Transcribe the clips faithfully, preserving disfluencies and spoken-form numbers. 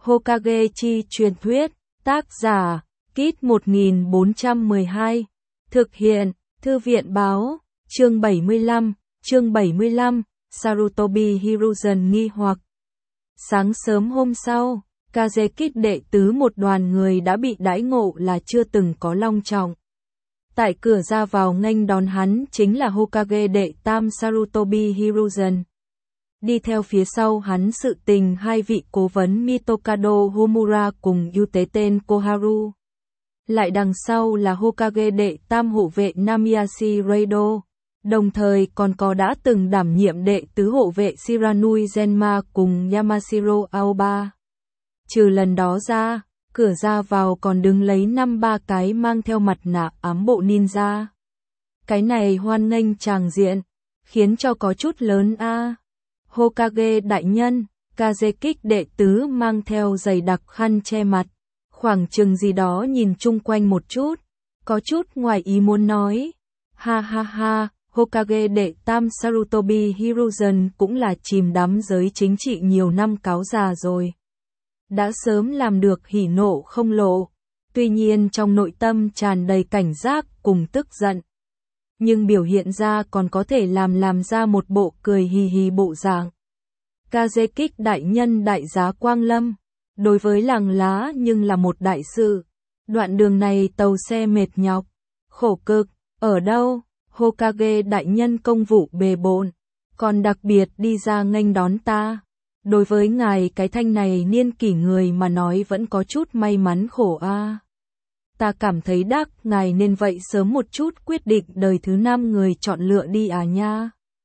Hokage chi truyền thuyết, tác giả, Kit một nghìn bốn trăm mười hai, thực hiện, Thư viện báo, chương bảy mươi lăm, chương bảy mươi lăm, Sarutobi Hiruzen nghi hoặc. Sáng sớm hôm sau, Kazekit đệ tứ một đoàn người đã bị đãi ngộ là chưa từng có long trọng. Tại cửa ra vào nghênh đón hắn chính là Hokage đệ tam Sarutobi Hiruzen. Đi theo phía sau hắn sự tình hai vị cố vấn Mitokado Homura cùng ưu tế tên Koharu. Lại đằng sau là Hokage đệ tam hộ vệ Namiyashi Reido, đồng thời còn có đã từng đảm nhiệm đệ tứ hộ vệ Shiranui Zenma cùng Yamashiro Aoba. Trừ lần đó ra, cửa ra vào còn đứng lấy năm ba cái mang theo mặt nạ ám bộ ninja. Cái này hoan nghênh tràng diện, khiến cho có chút lớn a. À. Hokage đại nhân, Kazekit đệ tứ mang theo dày đặc khăn che mặt, khoảng chừng gì đó nhìn chung quanh một chút, có chút ngoài ý muốn nói. Ha ha ha, Hokage đệ tam Sarutobi Hiruzen cũng là chìm đắm giới chính trị nhiều năm cáo già rồi. Đã sớm làm được hỉ nộ không lộ, tuy nhiên trong nội tâm tràn đầy cảnh giác cùng tức giận. Nhưng biểu hiện ra còn có thể làm làm ra một bộ cười hì hì bộ dạng. Kazekit đại nhân đại giá quang lâm, đối với làng lá nhưng là một đại sự. Đoạn đường này tàu xe mệt nhọc, khổ cực, ở đâu, Hokage đại nhân công vụ bề bộn, còn đặc biệt đi ra nghênh đón ta. Đối với ngài cái thanh này niên kỷ người mà nói vẫn có chút may mắn khổ a. À. Ta cảm thấy đắc ngài nên vậy sớm một chút quyết định đời thứ năm người chọn lựa đi à nha.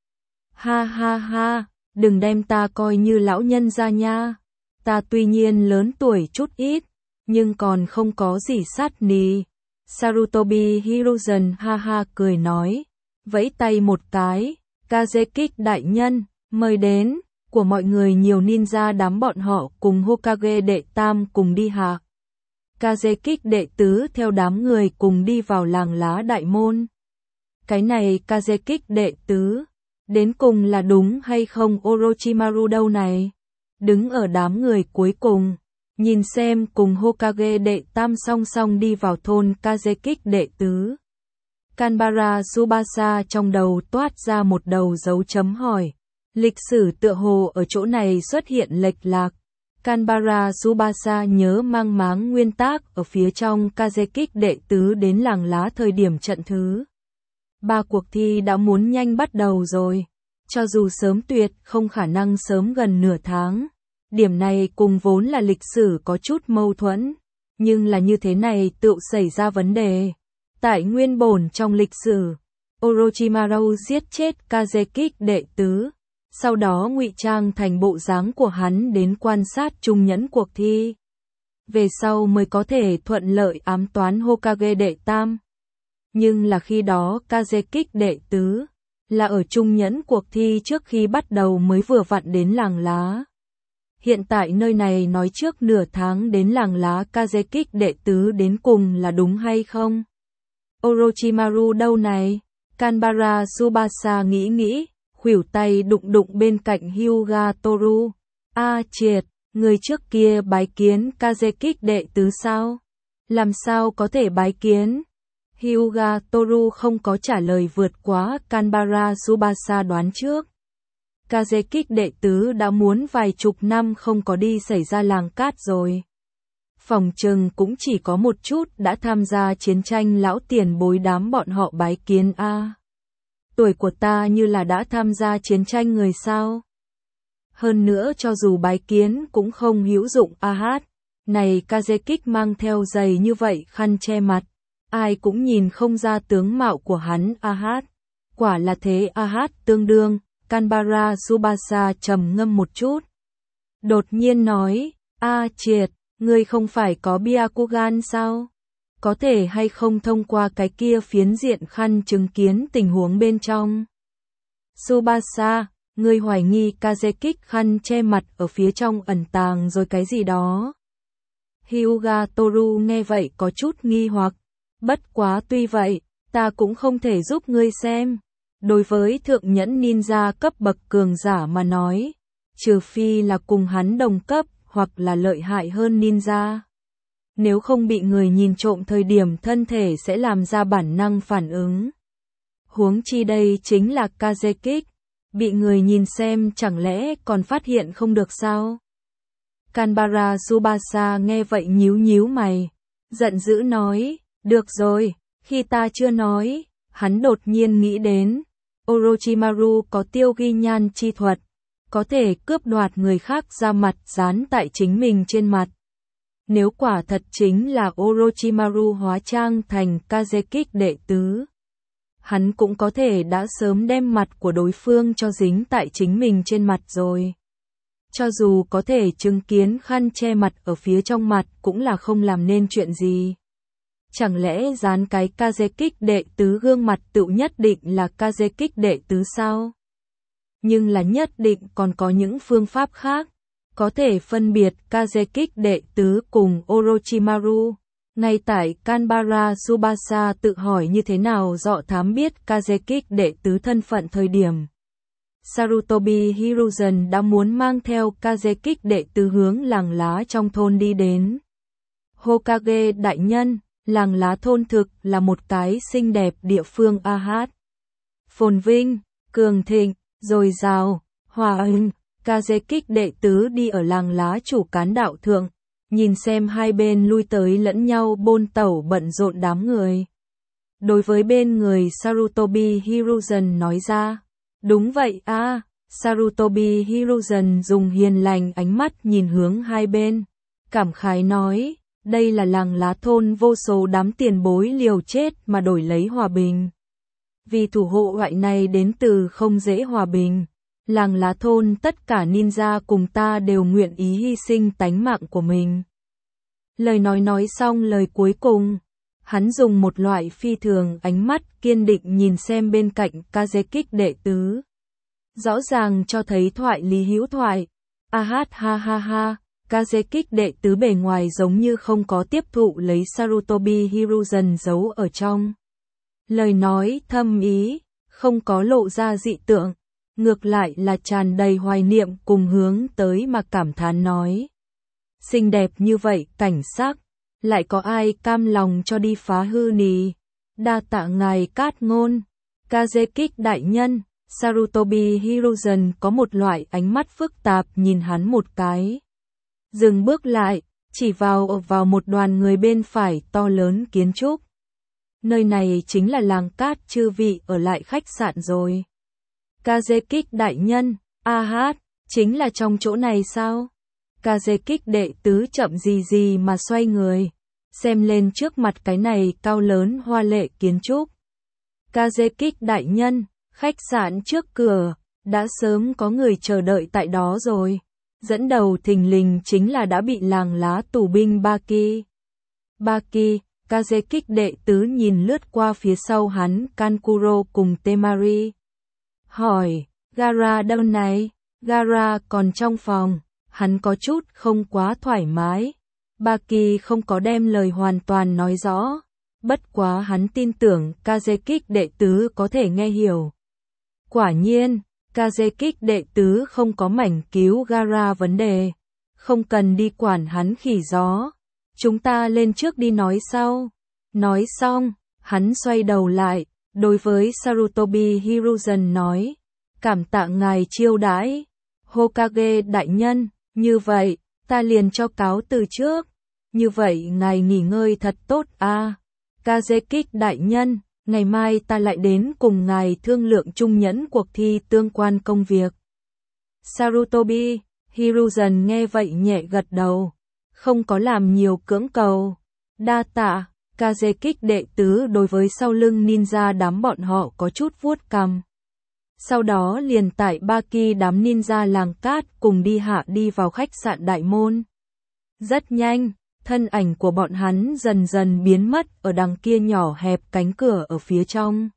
Ha ha ha, đừng đem ta coi như lão nhân ra nha. Ta tuy nhiên lớn tuổi chút ít, nhưng còn không có gì sát nì. Sarutobi Hiruzen ha ha cười nói, vẫy tay một cái, Kazekit đại nhân, mời đến, của mọi người nhiều ninja đám bọn họ cùng Hokage đệ tam cùng đi hạ. Kazekit đệ tứ theo đám người cùng đi vào làng lá đại môn. Cái này Kazekit đệ tứ, đến cùng là đúng hay không Orochimaru đâu này? Đứng ở đám người cuối cùng, nhìn xem cùng Hokage đệ tam song song đi vào thôn Kazekit đệ tứ. Kanbara Tsubasa trong đầu toát ra một đầu dấu chấm hỏi. Lịch sử tựa hồ ở chỗ này xuất hiện lệch lạc. Kanbara Tsubasa nhớ mang máng nguyên tác ở phía trong Kazekit đệ tứ đến làng lá thời điểm trận thứ ba cuộc thi đã muốn nhanh bắt đầu rồi. Cho dù sớm tuyệt không khả năng sớm gần nửa tháng. Điểm này cùng vốn là lịch sử có chút mâu thuẫn. Nhưng là như thế này tự xảy ra vấn đề. Tại nguyên bổn trong lịch sử, Orochimaru giết chết Kazekit đệ tứ. Sau đó ngụy trang thành bộ dáng của hắn đến quan sát trung nhẫn cuộc thi. Về sau mới có thể thuận lợi ám toán Hokage đệ tam. Nhưng là khi đó Kazekit đệ tứ là ở trung nhẫn cuộc thi trước khi bắt đầu mới vừa vặn đến làng lá. Hiện tại nơi này nói trước nửa tháng đến làng lá Kazekit đệ tứ đến cùng là đúng hay không? Orochimaru đâu này? Kanbara Tsubasa nghĩ nghĩ. Khuỷu tay đụng đụng bên cạnh Hyuga Toru. A à, triệt, người trước kia bái kiến Kazekit đệ tứ sao? Làm sao có thể bái kiến? Hyuga Toru không có trả lời vượt quá Kanbara Tsubasa đoán trước. Kazekit đệ tứ đã muốn vài chục năm không có đi xảy ra làng cát rồi. Phòng trừng cũng chỉ có một chút đã tham gia chiến tranh lão tiền bối đám bọn họ bái kiến a. À. Tuổi của ta như là đã tham gia chiến tranh người sao. Hơn nữa cho dù bái kiến cũng không hữu dụng a hát. Này Kazekit mang theo giày như vậy khăn che mặt. Ai cũng nhìn không ra tướng mạo của hắn a hát. Quả là thế a hát tương đương. Kanbara Tsubasa trầm ngâm một chút. Đột nhiên nói. A triệt, ngươi không phải có Byakugan sao? Có thể hay không thông qua cái kia phiến diện khăn chứng kiến tình huống bên trong. Tsubasa, ngươi hoài nghi Kazekit khăn che mặt ở phía trong ẩn tàng rồi cái gì đó. Hyuga Toru nghe vậy có chút nghi hoặc. Bất quá tuy vậy, ta cũng không thể giúp ngươi xem. Đối với thượng nhẫn ninja cấp bậc cường giả mà nói, trừ phi là cùng hắn đồng cấp hoặc là lợi hại hơn ninja. Nếu không bị người nhìn trộm thời điểm thân thể sẽ làm ra bản năng phản ứng. Huống chi đây chính là Kazekik, bị người nhìn xem chẳng lẽ còn phát hiện không được sao? Kanbara Tsubasa nghe vậy nhíu nhíu mày, giận dữ nói, được rồi, khi ta chưa nói, hắn đột nhiên nghĩ đến, Orochimaru có tiêu ghi nhan chi thuật, có thể cướp đoạt người khác ra mặt dán tại chính mình trên mặt. Nếu quả thật chính là Orochimaru hóa trang thành Kazekik đệ tứ, hắn cũng có thể đã sớm đem mặt của đối phương cho dính tại chính mình trên mặt rồi. Cho dù có thể chứng kiến khăn che mặt ở phía trong mặt cũng là không làm nên chuyện gì. Chẳng lẽ dán cái Kazekik đệ tứ gương mặt tự nhất định là Kazekik đệ tứ sao? Nhưng là nhất định còn có những phương pháp khác, có thể phân biệt Kazekik đệ tứ cùng Orochimaru. Ngay tại Kanbara Tsubasa tự hỏi như thế nào dọ thám biết Kazekik đệ tứ thân phận thời điểm. Sarutobi Hiruzen đã muốn mang theo Kazekik đệ tứ hướng làng lá trong thôn đi đến. Hokage đại nhân, làng lá thôn thực là một cái xinh đẹp địa phương a hát. Phồn vinh, cường thịnh, dồi dào, hòa ưng, Kazekik đệ tứ đi ở làng lá chủ cán đạo thượng, nhìn xem hai bên lui tới lẫn nhau bôn tẩu bận rộn đám người. Đối với bên người Sarutobi Hiruzen nói ra, đúng vậy a, à, Sarutobi Hiruzen dùng hiền lành ánh mắt nhìn hướng hai bên, cảm khái nói, đây là làng lá thôn vô số đám tiền bối liều chết mà đổi lấy hòa bình. Vì thủ hộ loại này đến từ không dễ hòa bình, làng lá thôn tất cả ninja cùng ta đều nguyện ý hy sinh tánh mạng của mình. Lời nói nói xong lời cuối cùng, hắn dùng một loại phi thường ánh mắt kiên định nhìn xem bên cạnh Kazekik đệ tứ. Rõ ràng cho thấy thoại lý hữu thoại. A hát ha ha ha, Kazekik đệ tứ bề ngoài giống như không có tiếp thụ lấy Sarutobi Hiruzen giấu ở trong. Lời nói thâm ý, không có lộ ra dị tượng, ngược lại là tràn đầy hoài niệm cùng hướng tới mà cảm thán nói. Xinh đẹp như vậy cảnh sắc, lại có ai cam lòng cho đi phá hư nì. Đa tạ ngài cát ngôn, Kazekik đại nhân. Sarutobi Hiruzen có một loại ánh mắt phức tạp nhìn hắn một cái. Dừng bước lại, chỉ vào vào một đoàn người bên phải to lớn kiến trúc. Nơi này chính là làng cát chư vị ở lại khách sạn rồi. Kazekik đại nhân, a hát, chính là trong chỗ này sao? Kazekik đệ tứ chậm gì gì mà xoay người, xem lên trước mặt cái này cao lớn hoa lệ kiến trúc. Kazekik đại nhân, khách sạn trước cửa, đã sớm có người chờ đợi tại đó rồi. Dẫn đầu thình lình chính là đã bị làng lá tù binh Baki. Baki, Kazekik đệ tứ nhìn lướt qua phía sau hắn Kankuro cùng Temari. Hỏi, Gara đâu này? Gara còn trong phòng, hắn có chút không quá thoải mái. Baki không có đem lời hoàn toàn nói rõ, bất quá hắn tin tưởng Kazekik đệ tứ có thể nghe hiểu. Quả nhiên, Kazekik đệ tứ không có mảnh cứu Gara vấn đề, không cần đi quản hắn khỉ gió. Chúng ta lên trước đi nói sau. Nói xong, hắn xoay đầu lại, đối với Sarutobi Hiruzen nói, cảm tạ ngài chiêu đãi. Hokage đại nhân, như vậy, ta liền cho cáo từ trước. Như vậy ngài nghỉ ngơi thật tốt a. À. Kazekik đại nhân, ngày mai ta lại đến cùng ngài thương lượng chung nhẫn cuộc thi tương quan công việc. Sarutobi Hiruzen nghe vậy nhẹ gật đầu, không có làm nhiều cưỡng cầu. Đa tạ. Kazekik đệ tứ đối với sau lưng ninja đám bọn họ có chút vuốt cằm. Sau đó liền tại Baki đám ninja làng cát cùng đi hạ đi vào khách sạn đại môn. Rất nhanh, thân ảnh của bọn hắn dần dần biến mất ở đằng kia nhỏ hẹp cánh cửa ở phía trong.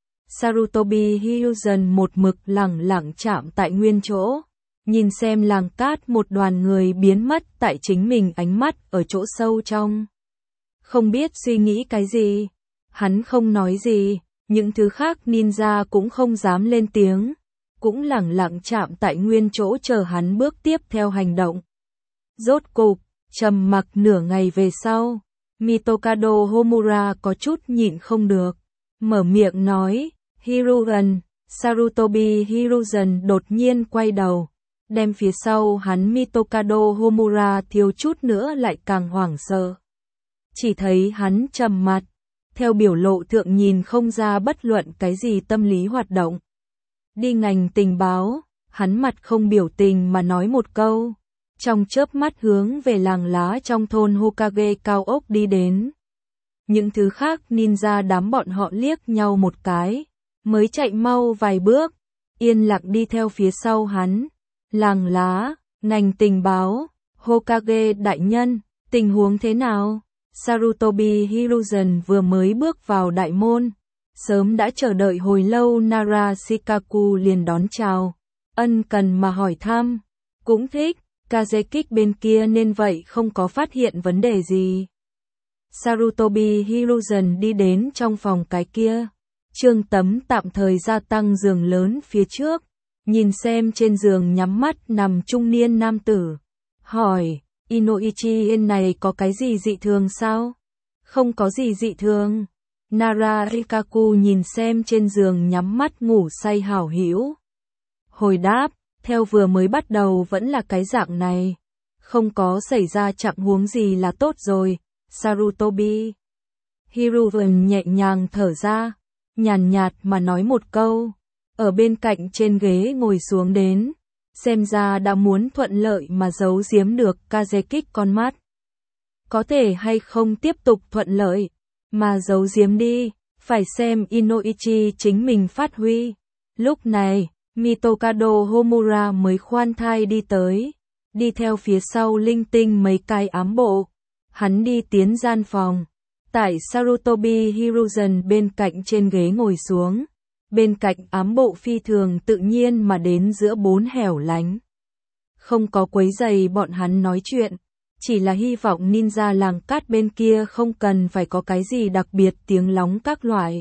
Sarutobi Hiruzen một mực lẳng lặng chạm tại nguyên chỗ, nhìn xem làng cát một đoàn người biến mất tại chính mình ánh mắt ở chỗ sâu trong. Không biết suy nghĩ cái gì, hắn không nói gì, những thứ khác ninja cũng không dám lên tiếng, cũng lẳng lặng chạm tại nguyên chỗ chờ hắn bước tiếp theo hành động. Rốt cục, trầm mặc nửa ngày về sau, Mitokado Homura có chút nhịn không được, mở miệng nói, Hiruzen. Sarutobi Hiruzen đột nhiên quay đầu, đem phía sau hắn Mitokado Homura thiếu chút nữa lại càng hoảng sợ. Chỉ thấy hắn trầm mặt, theo biểu lộ thượng nhìn không ra bất luận cái gì tâm lý hoạt động. Đi ngành tình báo, hắn mặt không biểu tình mà nói một câu, trong chớp mắt hướng về làng lá trong thôn Hokage cao ốc đi đến. Những thứ khác ninja đám bọn họ liếc nhau một cái, mới chạy mau vài bước, yên lặng đi theo phía sau hắn. Làng lá, ngành tình báo, Hokage đại nhân, tình huống thế nào? Sarutobi Hiruzen vừa mới bước vào đại môn, sớm đã chờ đợi hồi lâu Nara Shikaku liền đón chào, ân cần mà hỏi thăm, cũng thích, Kazekik bên kia nên vậy không có phát hiện vấn đề gì. Sarutobi Hiruzen đi đến trong phòng cái kia, Trương Tấm tạm thời gia tăng giường lớn phía trước, nhìn xem trên giường nhắm mắt nằm trung niên nam tử, hỏi, Inoichi Yên này có cái gì dị thường sao? Không có gì dị thường. Nara Rikaku nhìn xem trên giường nhắm mắt ngủ say hảo hữu. Hồi đáp, theo vừa mới bắt đầu vẫn là cái dạng này. Không có xảy ra trạng huống gì là tốt rồi, Sarutobi. Hiruzen nhẹ nhàng thở ra, nhàn nhạt mà nói một câu, ở bên cạnh trên ghế ngồi xuống đến. Xem ra đã muốn thuận lợi mà giấu giếm được Kazekik con mắt. Có thể hay không tiếp tục thuận lợi, mà giấu giếm đi, phải xem Inoichi chính mình phát huy. Lúc này, Mitokado Homura mới khoan thai đi tới, đi theo phía sau linh tinh mấy cái ám bộ. Hắn đi tiến gian phòng, tại Sarutobi Hiruzen bên cạnh trên ghế ngồi xuống. Bên cạnh ám bộ phi thường tự nhiên mà đến giữa bốn hẻo lánh. Không có quấy rầy bọn hắn nói chuyện, chỉ là hy vọng ninja làng cát bên kia không cần phải có cái gì đặc biệt tiếng lóng các loại.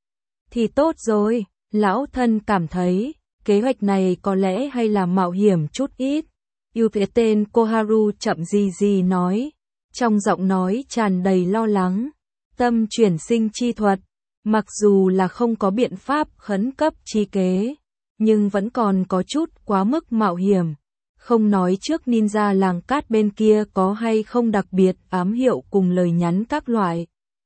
Thì tốt rồi, lão thân cảm thấy, kế hoạch này có lẽ hay là mạo hiểm chút ít. Yêu phía tên Koharu chậm gì gì nói, trong giọng nói tràn đầy lo lắng, tâm chuyển sinh chi thuật. Mặc dù là không có biện pháp khẩn cấp chi kế, nhưng vẫn còn có chút quá mức mạo hiểm. Không nói trước ninja làng cát bên kia có hay không đặc biệt ám hiệu cùng lời nhắn các loại.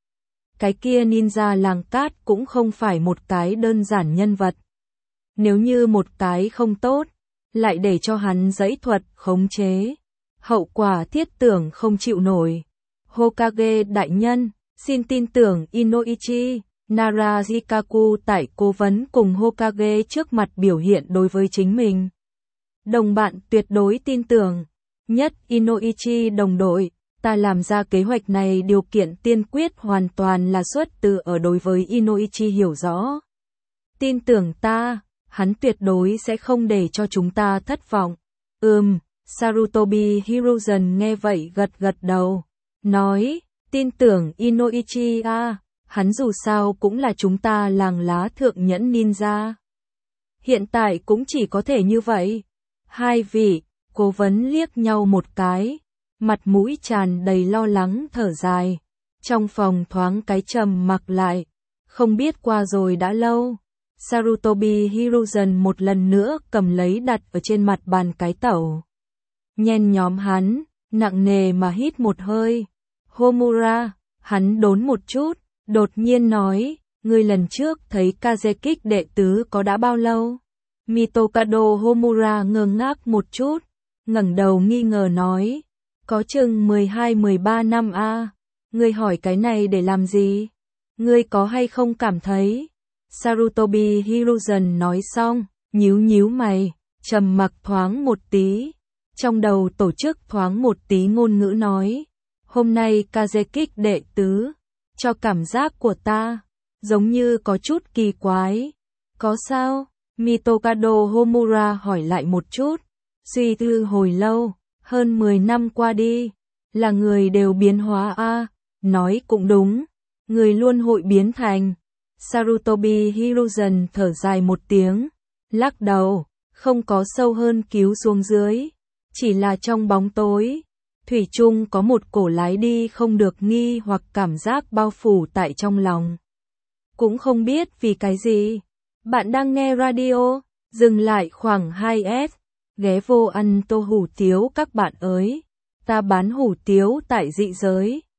Cái kia ninja làng cát cũng không phải một cái đơn giản nhân vật. Nếu như một cái không tốt, lại để cho hắn dẫy thuật khống chế. Hậu quả thiết tưởng không chịu nổi. Hokage đại nhân, xin tin tưởng Inoichi. Nara Shikaku tại cố vấn cùng Hokage trước mặt biểu hiện đối với chính mình. Đồng bạn tuyệt đối tin tưởng. Nhất Inoichi đồng đội, ta làm ra kế hoạch này điều kiện tiên quyết hoàn toàn là xuất từ ở đối với Inoichi hiểu rõ. Tin tưởng ta, hắn tuyệt đối sẽ không để cho chúng ta thất vọng. Ừm, Sarutobi Hiruzen nghe vậy gật gật đầu, nói, tin tưởng Inoichi à. Hắn dù sao cũng là chúng ta làng lá thượng nhẫn ninja. Hiện tại cũng chỉ có thể như vậy. Hai vị, cố vấn liếc nhau một cái, mặt mũi tràn đầy lo lắng thở dài. Trong phòng thoáng cái trầm mặc lại, không biết qua rồi đã lâu. Sarutobi Hiruzen một lần nữa cầm lấy đặt ở trên mặt bàn cái tẩu. Nhen nhóm hắn, nặng nề mà hít một hơi. Homura, hắn đốn một chút. Đột nhiên nói, ngươi lần trước thấy Kazekik đệ tứ có đã bao lâu? Mitokado Homura ngơ ngác một chút, ngẩng đầu nghi ngờ nói, có chừng mười hai mười ba năm a. À. Ngươi hỏi cái này để làm gì? Ngươi có hay không cảm thấy? Sarutobi Hiruzen nói xong, nhíu nhíu mày, trầm mặc thoáng một tí, trong đầu tổ chức thoáng một tí ngôn ngữ nói, hôm nay Kazekik đệ tứ cho cảm giác của ta, giống như có chút kỳ quái. Có sao? Mitokado Homura hỏi lại một chút. Suy tư hồi lâu, hơn mười năm qua đi, là người đều biến hóa a. À, nói cũng đúng, người luôn hội biến thành. Sarutobi Hiruzen thở dài một tiếng, lắc đầu, không có sâu hơn cứu xuống dưới, chỉ là trong bóng tối, thủy chung có một cổ lái đi không được nghi hoặc cảm giác bao phủ tại trong lòng. Cũng không biết vì cái gì. Bạn đang nghe radio, dừng lại khoảng hai phút, ghé vô ăn tô hủ tiếu các bạn ơi. Ta bán hủ tiếu tại Dị Giới.